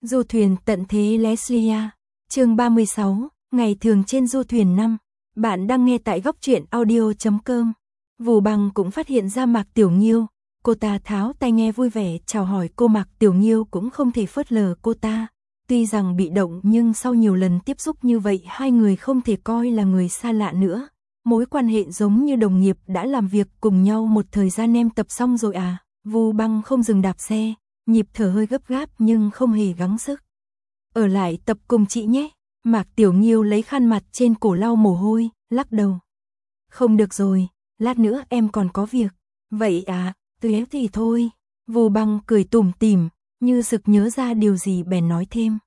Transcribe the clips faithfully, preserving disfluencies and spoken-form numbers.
Du thuyền tận thế Leslia, chương ba mươi sáu, ngày thường trên du thuyền năm. Bạn đang nghe tại góc truyện audio chấm com. Vù Bằng cũng phát hiện ra Mạc Tiểu Nghiêu, cô ta tháo tai nghe vui vẻ chào hỏi cô. Mạc Tiểu Nghiêu cũng không thể phớt lờ cô ta. Tuy rằng bị động nhưng sau nhiều lần tiếp xúc như vậy hai người không thể coi là người xa lạ nữa. Mối quan hệ giống như đồng nghiệp đã làm việc cùng nhau một thời gian. Em tập xong rồi à? Vù Bằng không dừng đạp xe, nhịp thở hơi gấp gáp nhưng không hề gắng sức. Ở lại tập cùng chị nhé. Mạc Tiểu Nghiêu lấy khăn mặt trên cổ lau mồ hôi, lắc đầu. Không được rồi, lát nữa em còn có việc. Vậy à, thế thì thôi. Vù Bằng cười tủm tỉm, như sực nhớ ra điều gì bèn nói thêm.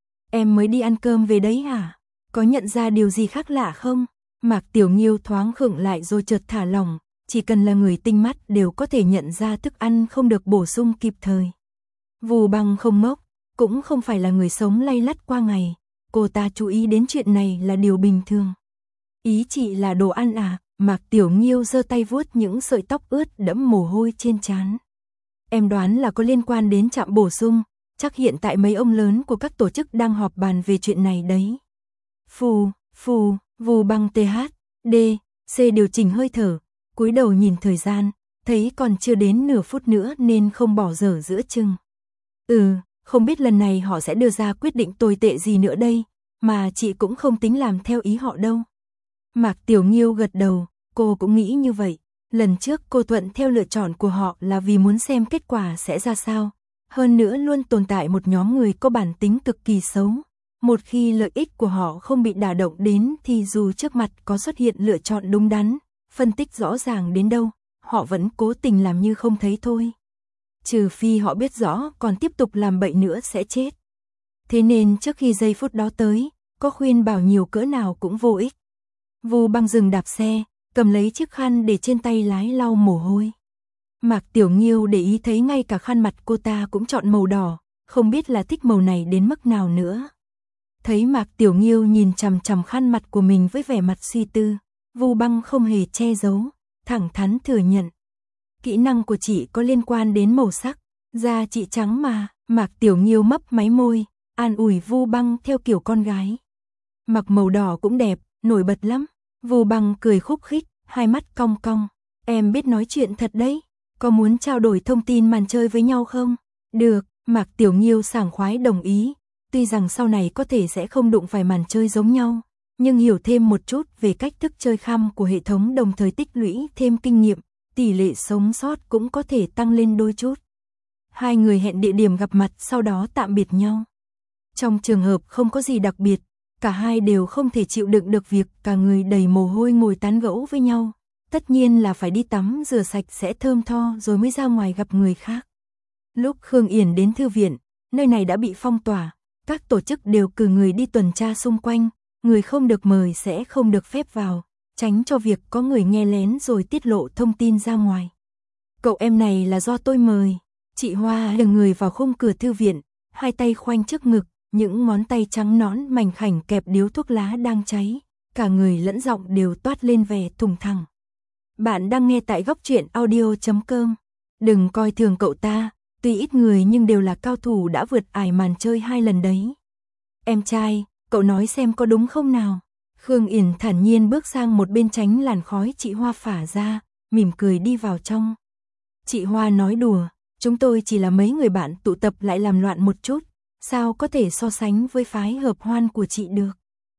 Em mới đi ăn cơm về đấy hả? Có nhận ra điều gì khác lạ không? Mạc Tiểu Nghiêu thoáng khựng lại rồi chợt thả lỏng, chỉ cần là người tinh mắt đều có thể nhận ra thức ăn không được bổ sung kịp thời. Vù Bằng không ngốc, cũng không phải là người sống lay lắt qua ngày, cô ta chú ý đến chuyện này là điều bình thường. Ý chị là đồ ăn à? Mạc Tiểu Nghiêu giơ tay vuốt những sợi tóc ướt đẫm mồ hôi trên trán. Em đoán là có liên quan đến trạm bổ sung, chắc hiện tại mấy ông lớn của các tổ chức đang họp bàn về chuyện này đấy. Phù, phù, Vù Bằng tê hát, đê, xê điều chỉnh hơi thở, cúi đầu nhìn thời gian, thấy còn chưa đến nửa phút nữa nên không bỏ dở giữa chừng. Ừ, không biết lần này họ sẽ đưa ra quyết định tồi tệ gì nữa đây, mà chị cũng không tính làm theo ý họ đâu. Mạc Tiểu Nghiêu gật đầu, cô cũng nghĩ như vậy. Lần trước cô thuận theo lựa chọn của họ là vì muốn xem kết quả sẽ ra sao. Hơn nữa luôn tồn tại một nhóm người có bản tính cực kỳ xấu. Một khi lợi ích của họ không bị đả động đến thì dù trước mặt có xuất hiện lựa chọn đúng đắn, phân tích rõ ràng đến đâu, họ vẫn cố tình làm như không thấy thôi. Trừ phi họ biết rõ còn tiếp tục làm bậy nữa sẽ chết. Thế nên trước khi giây phút đó tới, có khuyên bảo nhiều cỡ nào cũng vô ích. Vù Bằng dừng đạp xe, cầm lấy chiếc khăn để trên tay lái lau mồ hôi. Mạc Tiểu Nghiêu để ý thấy ngay cả khăn mặt cô ta cũng chọn màu đỏ, không biết là thích màu này đến mức nào nữa. Thấy Mạc Tiểu Nghiêu nhìn chằm chằm khăn mặt của mình với vẻ mặt suy tư, Vù Bằng không hề che giấu, thẳng thắn thừa nhận. Kỹ năng của chị có liên quan đến màu sắc, da chị trắng mà. Mạc Tiểu Nghiêu mấp máy môi, an ủi Vù Bằng theo kiểu con gái. Mặc màu đỏ cũng đẹp, nổi bật lắm. Vù Bằng cười khúc khích, hai mắt cong cong. Em biết nói chuyện thật đấy, có muốn trao đổi thông tin màn chơi với nhau không? Được, Mạc Tiểu Nghiêu sảng khoái đồng ý. Tuy rằng sau này có thể sẽ không đụng phải màn chơi giống nhau, nhưng hiểu thêm một chút về cách thức chơi khăm của hệ thống đồng thời tích lũy thêm kinh nghiệm, tỷ lệ sống sót cũng có thể tăng lên đôi chút. Hai người hẹn địa điểm gặp mặt sau đó tạm biệt nhau. Trong trường hợp không có gì đặc biệt, cả hai đều không thể chịu đựng được việc cả người đầy mồ hôi ngồi tán gẫu với nhau. Tất nhiên là phải đi tắm rửa sạch sẽ thơm tho rồi mới ra ngoài gặp người khác. Lúc Khương Yển đến thư viện, nơi này đã bị phong tỏa. Các tổ chức đều cử người đi tuần tra xung quanh, người không được mời sẽ không được phép vào, tránh cho việc có người nghe lén rồi tiết lộ thông tin ra ngoài. Cậu em này là do tôi mời. Chị Hoa là người vào khung cửa thư viện, hai tay khoanh trước ngực, những ngón tay trắng nõn mảnh khảnh kẹp điếu thuốc lá đang cháy, cả người lẫn giọng đều toát lên vẻ thùng thẳng. Bạn đang nghe tại góc truyện audio chấm com. Đừng coi thường cậu ta, tuy ít người nhưng đều là cao thủ đã vượt ải màn chơi hai lần đấy. Em trai, cậu nói xem có đúng không nào? Khương Yển thản nhiên bước sang một bên tránh làn khói chị Hoa phả ra, mỉm cười đi vào trong. Chị Hoa nói đùa, chúng tôi chỉ là mấy người bạn tụ tập lại làm loạn một chút, sao có thể so sánh với phái hợp hoan của chị được.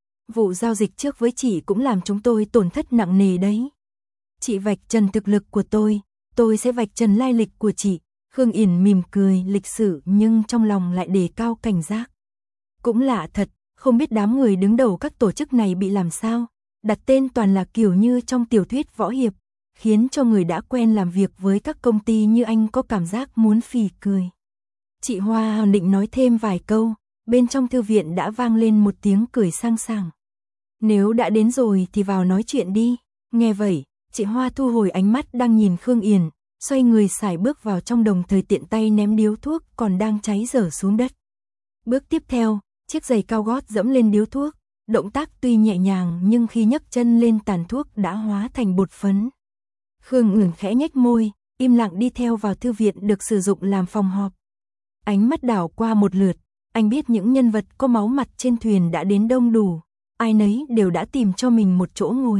Vụ giao dịch trước với chị cũng làm chúng tôi tổn thất nặng nề đấy. Chị vạch trần thực lực của tôi, tôi sẽ vạch trần lai lịch của chị. Khương Yển mỉm cười lịch sự nhưng trong lòng lại đề cao cảnh giác. Cũng lạ thật, không biết đám người đứng đầu các tổ chức này bị làm sao, đặt tên toàn là kiểu như trong tiểu thuyết võ hiệp, khiến cho người đã quen làm việc với các công ty như anh có cảm giác muốn phì cười. Chị Hoa định nói thêm vài câu, bên trong thư viện đã vang lên một tiếng cười sang sảng. Nếu đã đến rồi thì vào nói chuyện đi. Nghe vậy, chị Hoa thu hồi ánh mắt đang nhìn Khương Yển, xoay người sải bước vào trong đồng thời tiện tay ném điếu thuốc còn đang cháy dở xuống đất. Bước tiếp theo, chiếc giày cao gót dẫm lên điếu thuốc, động tác tuy nhẹ nhàng nhưng khi nhấc chân lên tàn thuốc đã hóa thành bột phấn. Khương Yển khẽ nhếch môi, im lặng đi theo vào thư viện được sử dụng làm phòng họp. Ánh mắt đảo qua một lượt, Anh biết những nhân vật có máu mặt trên thuyền đã đến đông đủ, ai nấy đều đã tìm cho mình một chỗ ngồi.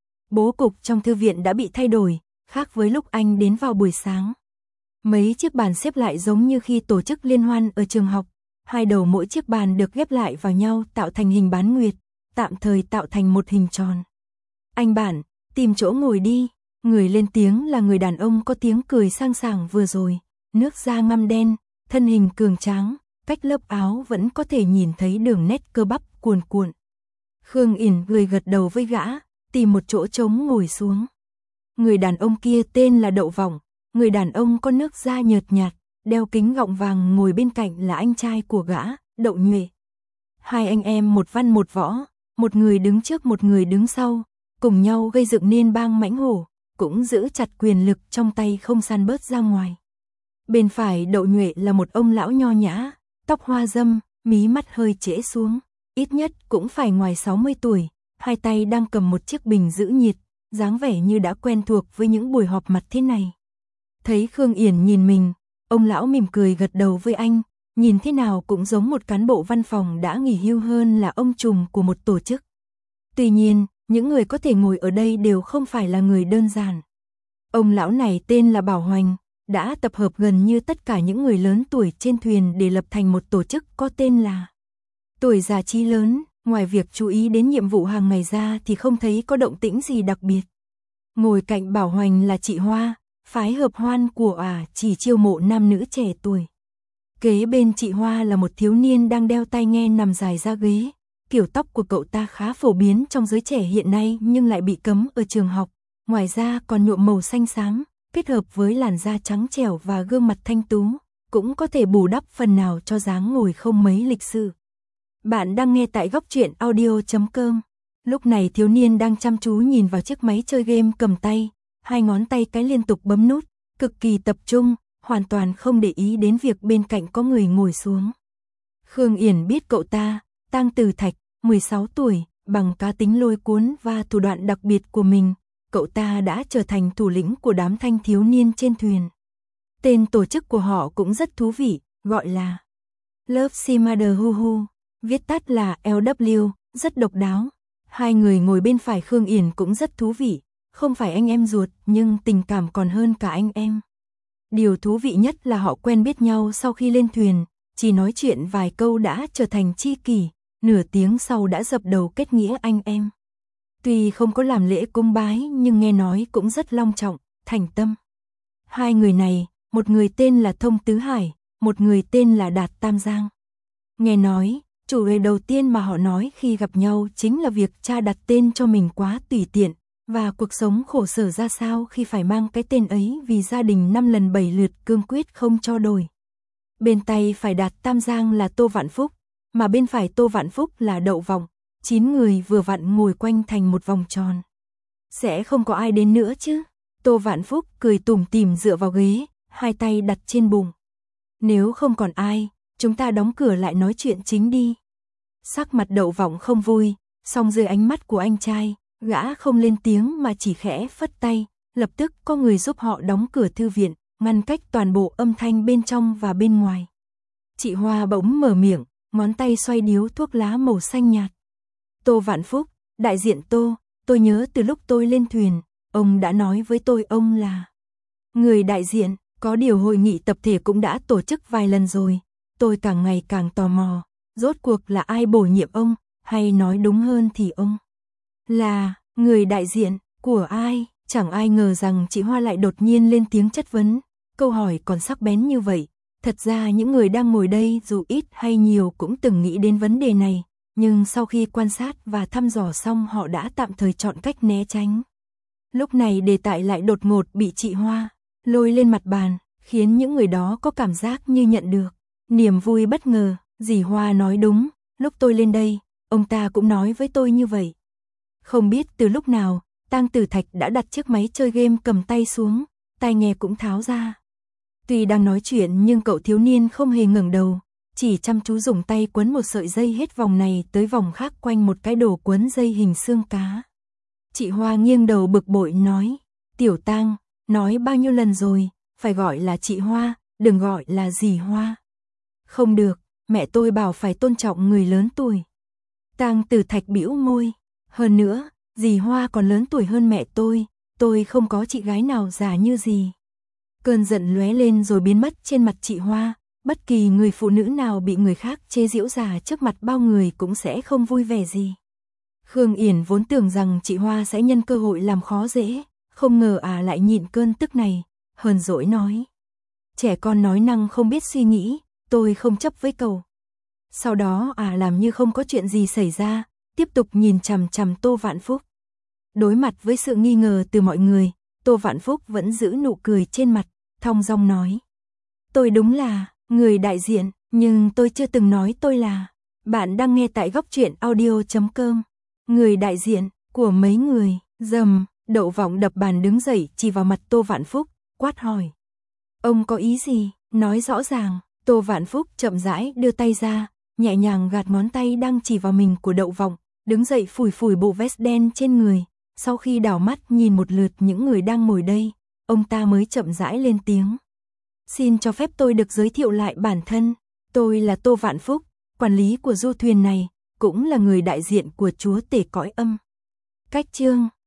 Bố cục trong thư viện đã bị thay đổi, khác với lúc anh đến vào buổi sáng. Mấy chiếc bàn xếp lại giống như khi tổ chức liên hoan ở trường học, hai đầu mỗi chiếc bàn được ghép lại vào nhau tạo thành hình bán nguyệt, tạm thời tạo thành một hình tròn. Anh bạn, tìm chỗ ngồi đi, người lên tiếng là người đàn ông có tiếng cười sang sảng vừa rồi, nước da ngăm đen, thân hình cường tráng, cách lớp áo vẫn có thể nhìn thấy đường nét cơ bắp cuồn cuộn. Khương Yển người gật đầu với gã, tìm một chỗ trống ngồi xuống. Người đàn ông kia tên là Đậu Vọng, người đàn ông có nước da nhợt nhạt, đeo kính gọng vàng ngồi bên cạnh là anh trai của gã, Đậu Nhuệ. Hai anh em một văn một võ, một người đứng trước một người đứng sau, cùng nhau gây dựng nên bang mãnh hổ, cũng giữ chặt quyền lực trong tay không san bớt ra ngoài. Bên phải Đậu Nhuệ là một ông lão nho nhã, tóc hoa râm, mí mắt hơi trễ xuống, ít nhất cũng phải ngoài sáu mươi tuổi, hai tay đang cầm một chiếc bình giữ nhiệt, dáng vẻ như đã quen thuộc với những buổi họp mặt thế này. Thấy Khương Yển nhìn mình, ông lão mỉm cười gật đầu với anh, nhìn thế nào cũng giống một cán bộ văn phòng đã nghỉ hưu hơn là ông trùm của một tổ chức. Tuy nhiên, những người có thể ngồi ở đây đều không phải là người đơn giản. Ông lão này tên là Bảo Hoành, đã tập hợp gần như tất cả những người lớn tuổi trên thuyền để lập thành một tổ chức có tên là Tuổi Già Trí Lớn. Ngoài việc chú ý đến nhiệm vụ hàng ngày ra thì không thấy có động tĩnh gì đặc biệt. Ngồi cạnh Bảo Hoành là chị Hoa, phái hợp hoan của ả chỉ chiêu mộ nam nữ trẻ tuổi. Kế bên chị Hoa là một thiếu niên đang đeo tai nghe nằm dài ra ghế. Kiểu tóc của cậu ta khá phổ biến trong giới trẻ hiện nay nhưng lại bị cấm ở trường học. Ngoài ra còn nhuộm màu xanh xám, kết hợp với làn da trắng trẻo và gương mặt thanh tú, cũng có thể bù đắp phần nào cho dáng ngồi không mấy lịch sự. Bạn đang nghe tại góc truyện audio chấm com. Lúc này thiếu niên đang chăm chú nhìn vào chiếc máy chơi game cầm tay, hai ngón tay cái liên tục bấm nút, cực kỳ tập trung, hoàn toàn không để ý đến việc bên cạnh có người ngồi xuống. Khương Yển biết cậu ta, Tang Từ Thạch, mười sáu tuổi, bằng cá tính lôi cuốn và thủ đoạn đặc biệt của mình, cậu ta đã trở thành thủ lĩnh của đám thanh thiếu niên trên thuyền. Tên tổ chức của họ cũng rất thú vị, gọi là Love Simmer Hu Hu, viết tắt là L W, rất độc đáo. Hai người ngồi bên phải Khương Yển cũng rất thú vị, không phải anh em ruột nhưng tình cảm còn hơn cả anh em. Điều thú vị nhất là họ quen biết nhau sau khi lên thuyền, chỉ nói chuyện vài câu đã trở thành tri kỷ, nửa tiếng sau đã dập đầu kết nghĩa anh em. Tuy không có làm lễ cúng bái nhưng nghe nói cũng rất long trọng, thành tâm. Hai người này, một người tên là Thông Tứ Hải, một người tên là Đạt Tam Giang. Nghe nói, chủ đề đầu tiên mà họ nói khi gặp nhau chính là việc cha đặt tên cho mình quá tùy tiện, và cuộc sống khổ sở ra sao khi phải mang cái tên ấy vì gia đình năm lần bảy lượt cương quyết không cho đổi. Bên tay phải Đạt Tam Giang là Tô Vạn Phúc, mà bên phải Tô Vạn Phúc là Đậu Vọng, chín người vừa vặn ngồi quanh thành một vòng tròn. Sẽ không có ai đến nữa chứ? Tô Vạn Phúc cười tủm tỉm dựa vào ghế, hai tay đặt trên bụng. Nếu không còn ai, chúng ta đóng cửa lại nói chuyện chính đi. Sắc mặt Đậu Vọng không vui, song dưới ánh mắt của anh trai, gã không lên tiếng mà chỉ khẽ phất tay, lập tức có người giúp họ đóng cửa thư viện, ngăn cách toàn bộ âm thanh bên trong và bên ngoài. Chị Hoa bỗng mở miệng, ngón tay xoay điếu thuốc lá màu xanh nhạt. Tô Vạn Phúc, đại diện Tô, tôi nhớ từ lúc tôi lên thuyền, ông đã nói với tôi ông là người đại diện, có điều hội nghị tập thể cũng đã tổ chức vài lần rồi, tôi càng ngày càng tò mò, rốt cuộc là ai bổ nhiệm ông, hay nói đúng hơn thì ông là người đại diện của ai? Chẳng ai ngờ rằng chị Hoa lại đột nhiên lên tiếng chất vấn, câu hỏi còn sắc bén như vậy. Thật ra những người đang ngồi đây dù ít hay nhiều cũng từng nghĩ đến vấn đề này, nhưng sau khi quan sát và thăm dò xong họ đã tạm thời chọn cách né tránh. Lúc này đề tài lại đột ngột bị chị Hoa lôi lên mặt bàn, khiến những người đó có cảm giác như nhận được niềm vui bất ngờ. Dì Hoa nói đúng, lúc tôi lên đây, ông ta cũng nói với tôi như vậy. Không biết từ lúc nào, Tang Từ Thạch đã đặt chiếc máy chơi game cầm tay xuống, tai nghe cũng tháo ra. Tuy đang nói chuyện nhưng cậu thiếu niên không hề ngẩng đầu, chỉ chăm chú dùng tay quấn một sợi dây hết vòng này tới vòng khác quanh một cái đồ quấn dây hình xương cá. Chị Hoa nghiêng đầu bực bội nói, Tiểu Tang, nói bao nhiêu lần rồi, phải gọi là chị Hoa, đừng gọi là dì Hoa. Không được, mẹ tôi bảo phải tôn trọng người lớn tuổi. Tang Tử Thạch bĩu môi, hơn nữa, dì Hoa còn lớn tuổi hơn mẹ tôi, tôi không có chị gái nào già như dì. Cơn giận lóe lên rồi biến mất trên mặt chị Hoa, bất kỳ người phụ nữ nào bị người khác chế giễu già trước mặt bao người cũng sẽ không vui vẻ gì. Khương Yển vốn tưởng rằng chị Hoa sẽ nhân cơ hội làm khó dễ, không ngờ à lại nhịn cơn tức này, hờn dỗi nói. Trẻ con nói năng không biết suy nghĩ, tôi không chấp với cậu. Sau đó à làm như không có chuyện gì xảy ra, tiếp tục nhìn chằm chằm Tô Vạn Phúc. Đối mặt với sự nghi ngờ từ mọi người, Tô Vạn Phúc vẫn giữ nụ cười trên mặt, thong dong nói. Tôi đúng là người đại diện, nhưng tôi chưa từng nói tôi là. Bạn đang nghe tại góc truyện audio chấm com. Người đại diện của mấy người, dầm, Đậu Vọng đập bàn đứng dậy chỉ vào mặt Tô Vạn Phúc, quát hỏi. Ông có ý gì, nói rõ ràng. Tô Vạn Phúc chậm rãi đưa tay ra, nhẹ nhàng gạt ngón tay đang chỉ vào mình của Đậu Vọng, đứng dậy phủi phủi bộ vest đen trên người. Sau khi đảo mắt nhìn một lượt những người đang ngồi đây, ông ta mới chậm rãi lên tiếng. Xin cho phép tôi được giới thiệu lại bản thân, tôi là Tô Vạn Phúc, quản lý của du thuyền này, cũng là người đại diện của chúa tể cõi âm. Cách chương